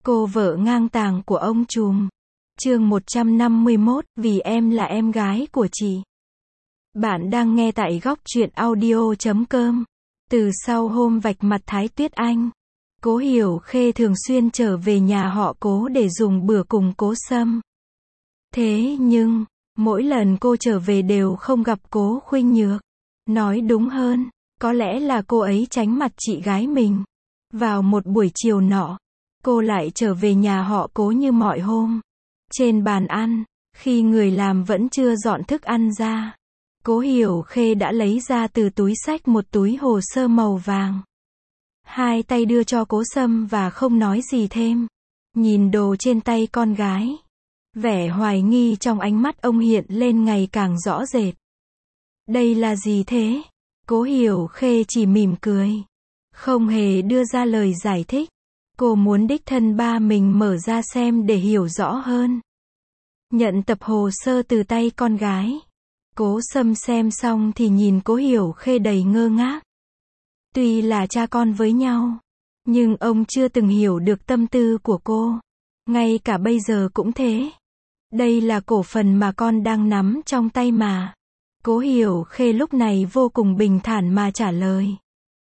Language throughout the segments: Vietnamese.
Cô vợ ngang tàng của ông trùm. Chương 151, vì em là em gái của chị. Bạn đang nghe tại góc truyện audio.com. Từ sau hôm vạch mặt Thái Tuyết Anh, Cố Hiểu Khê thường xuyên trở về nhà họ Cố để dùng bữa cùng Cố Sâm. Thế nhưng, mỗi lần cô trở về đều không gặp Cố Khuynh Nhược. Nói đúng hơn, có lẽ là cô ấy tránh mặt chị gái mình. Vào một buổi chiều nọ, cô lại trở về nhà họ Cố như mọi hôm. Trên bàn ăn, khi người làm vẫn chưa dọn thức ăn ra, Cố Hiểu Khê đã lấy ra từ túi xách một túi hồ sơ màu vàng. Hai tay đưa cho Cố Sâm và không nói gì thêm. Nhìn đồ trên tay con gái, vẻ hoài nghi trong ánh mắt ông hiện lên ngày càng rõ rệt. Đây là gì thế? Cố Hiểu Khê chỉ mỉm cười, không hề đưa ra lời giải thích. Cô muốn đích thân ba mình mở ra xem để hiểu rõ hơn. Nhận tập hồ sơ từ tay con gái, Cố Sâm xem xong thì nhìn Cố Hiểu Khê đầy ngơ ngác. Tuy là cha con với nhau, nhưng ông chưa từng hiểu được tâm tư của cô. Ngay cả bây giờ cũng thế. Đây là cổ phần mà con đang nắm trong tay mà. Cố Hiểu Khê lúc này vô cùng bình thản mà trả lời.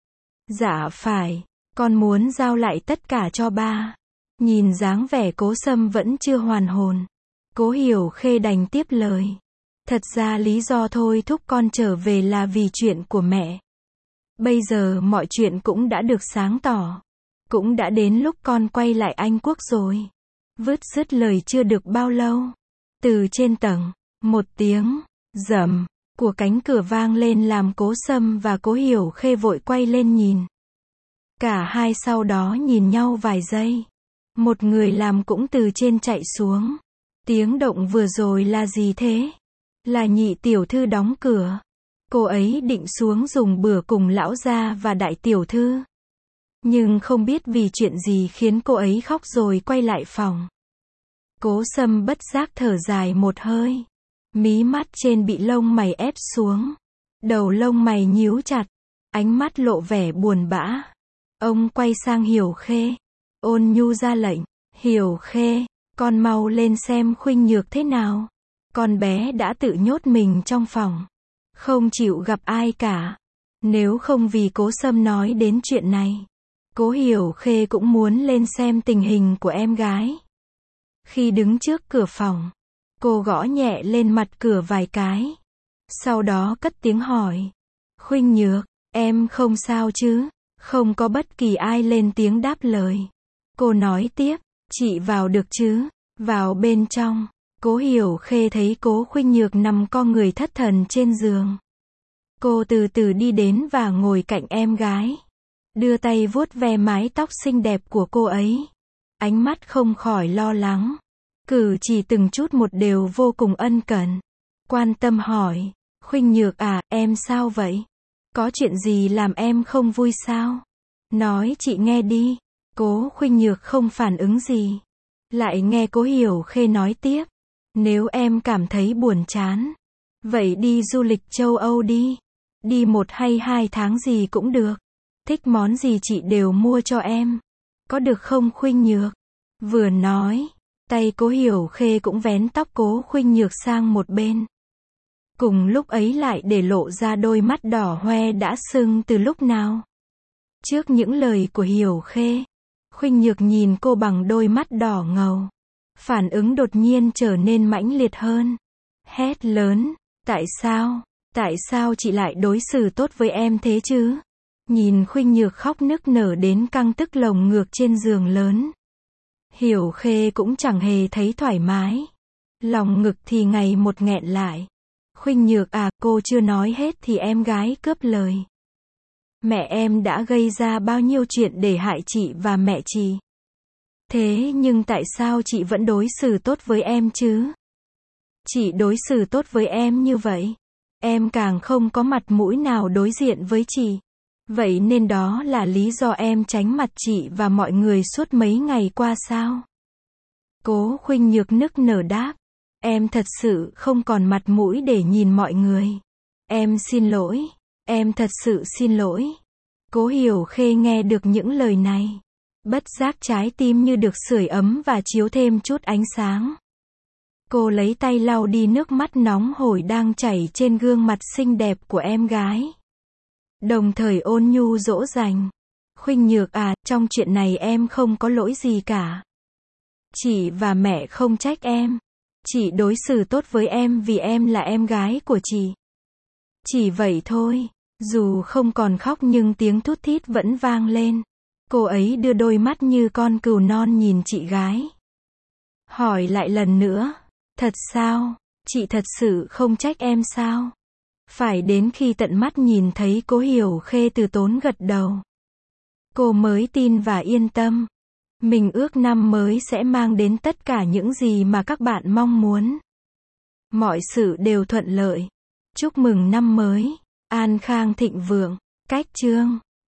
Dạ phải, con muốn giao lại tất cả cho ba. Nhìn dáng vẻ Cố Sâm vẫn chưa hoàn hồn, Cố Hiểu Khê đành tiếp lời. Thật ra lý do thôi thúc con trở về là vì chuyện của mẹ. Bây giờ mọi chuyện cũng đã được sáng tỏ. Cũng đã đến lúc con quay lại Anh Quốc rồi. Dứt lời chưa được bao lâu, từ trên tầng, một tiếng rầm của cánh cửa vang lên làm Cố Sâm và Cố Hiểu Khê vội quay lên nhìn. Cả hai sau đó nhìn nhau vài giây. Một người làm cũng từ trên chạy xuống. Tiếng động vừa rồi là gì thế? Là nhị tiểu thư đóng cửa. Cô ấy định xuống dùng bữa cùng lão gia và đại tiểu thư. Nhưng không biết vì chuyện gì khiến cô ấy khóc rồi quay lại phòng. Cố Sâm bất giác thở dài một hơi. Mí mắt trên bị lông mày ép xuống. Đầu lông mày nhíu chặt. Ánh mắt lộ vẻ buồn bã. Ông quay sang Hiểu Khê, ôn nhu ra lệnh. Hiểu Khê, con mau lên xem Khuynh Nhược thế nào. Con bé đã tự nhốt mình trong phòng, không chịu gặp ai cả. Nếu không vì Cố Sâm nói đến chuyện này, Cố Hiểu Khê cũng muốn lên xem tình hình của em gái. Khi đứng trước cửa phòng, cô gõ nhẹ lên mặt cửa vài cái. Sau đó cất tiếng hỏi. Khuynh Nhược, em không sao chứ? Không có bất kỳ ai lên tiếng đáp lời. Cô nói tiếp, chị vào được chứ? Vào bên trong, Cố Hiểu Khê thấy Cố Khuynh Nhược nằm co người thất thần trên giường. Cô từ từ đi đến và ngồi cạnh em gái. Đưa tay vuốt ve mái tóc xinh đẹp của cô ấy. Ánh mắt không khỏi lo lắng. Cử chỉ từng chút một đều vô cùng ân cần. Quan tâm hỏi, Khuynh Nhược à, em sao vậy? Có chuyện gì làm em không vui sao? Nói chị nghe đi. Cố Khuynh Nhược không phản ứng gì. Lại nghe Cố Hiểu Khê nói tiếp. Nếu em cảm thấy buồn chán, vậy đi du lịch châu Âu đi. Đi 1 hay 2 tháng gì cũng được. Thích món gì chị đều mua cho em. Có được không Khuynh Nhược? Vừa nói, tay Cố Hiểu Khê cũng vén tóc Cố Khuynh Nhược sang một bên. Cùng lúc ấy lại để lộ ra đôi mắt đỏ hoe đã sưng từ lúc nào. Trước những lời của Hiểu Khê, Khuynh Nhược nhìn cô bằng đôi mắt đỏ ngầu. Phản ứng đột nhiên trở nên mãnh liệt hơn. Hét lớn, tại sao? Tại sao chị lại đối xử tốt với em thế chứ? Nhìn Khuynh Nhược khóc nức nở đến căng tức lồng ngược trên giường lớn. Hiểu Khê cũng chẳng hề thấy thoải mái. Lòng ngực thì ngày một nghẹn lại. Khuynh Nhược à, cô chưa nói hết thì em gái cướp lời. Mẹ em đã gây ra bao nhiêu chuyện để hại chị và mẹ chị. Thế nhưng tại sao chị vẫn đối xử tốt với em chứ? Chị đối xử tốt với em như vậy, em càng không có mặt mũi nào đối diện với chị. Vậy nên đó là lý do em tránh mặt chị và mọi người suốt mấy ngày qua sao? Cố Khuynh Nhược nức nở đáp. Em thật sự không còn mặt mũi để nhìn mọi người. Em xin lỗi. Em thật sự xin lỗi. Cố Hiểu Khê nghe được những lời này, Bất giác trái tim như được sưởi ấm và chiếu thêm chút ánh sáng. Cô lấy tay lau đi nước mắt nóng hổi đang chảy trên gương mặt xinh đẹp của em gái. Đồng thời ôn nhu dỗ dành. Khuynh Nhược à, trong chuyện này em không có lỗi gì cả. Chị và mẹ không trách em. Chị đối xử tốt với em vì em là em gái của chị. Chỉ vậy thôi. Dù không còn khóc nhưng tiếng thút thít vẫn vang lên. Cô ấy đưa đôi mắt như con cừu non nhìn chị gái. Hỏi lại lần nữa. Thật sao? Chị thật sự không trách em sao? Phải đến khi tận mắt nhìn thấy Cố Hiểu Khê từ tốn gật đầu. Cô mới tin và yên tâm. Mình ước năm mới sẽ mang đến tất cả những gì mà các bạn mong muốn. Mọi sự đều thuận lợi. Chúc mừng năm mới. An khang thịnh vượng. Cách chương